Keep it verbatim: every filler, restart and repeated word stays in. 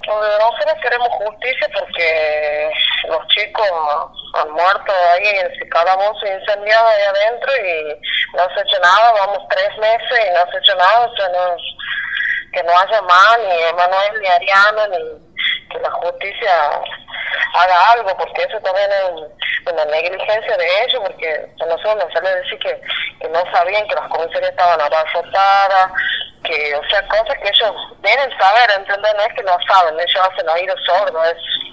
Nosotros queremos justicia porque los chicos han muerto ahí en ese calabozo incendiado ahí adentro y no se ha hecho nada. Vamos tres meses y no se ha hecho nada. O sea, no, que no haya más ni Emanuel ni Ariana, ni que la justicia haga algo, porque eso también es una negligencia de ellos, porque a nosotros nos sale a decir que, que no sabían que las comisarías estaban abarrotadas, que, o sea, cosas que ellos deben saber, ¿entendés? No es que no saben, ellos hacen oídos sordos, es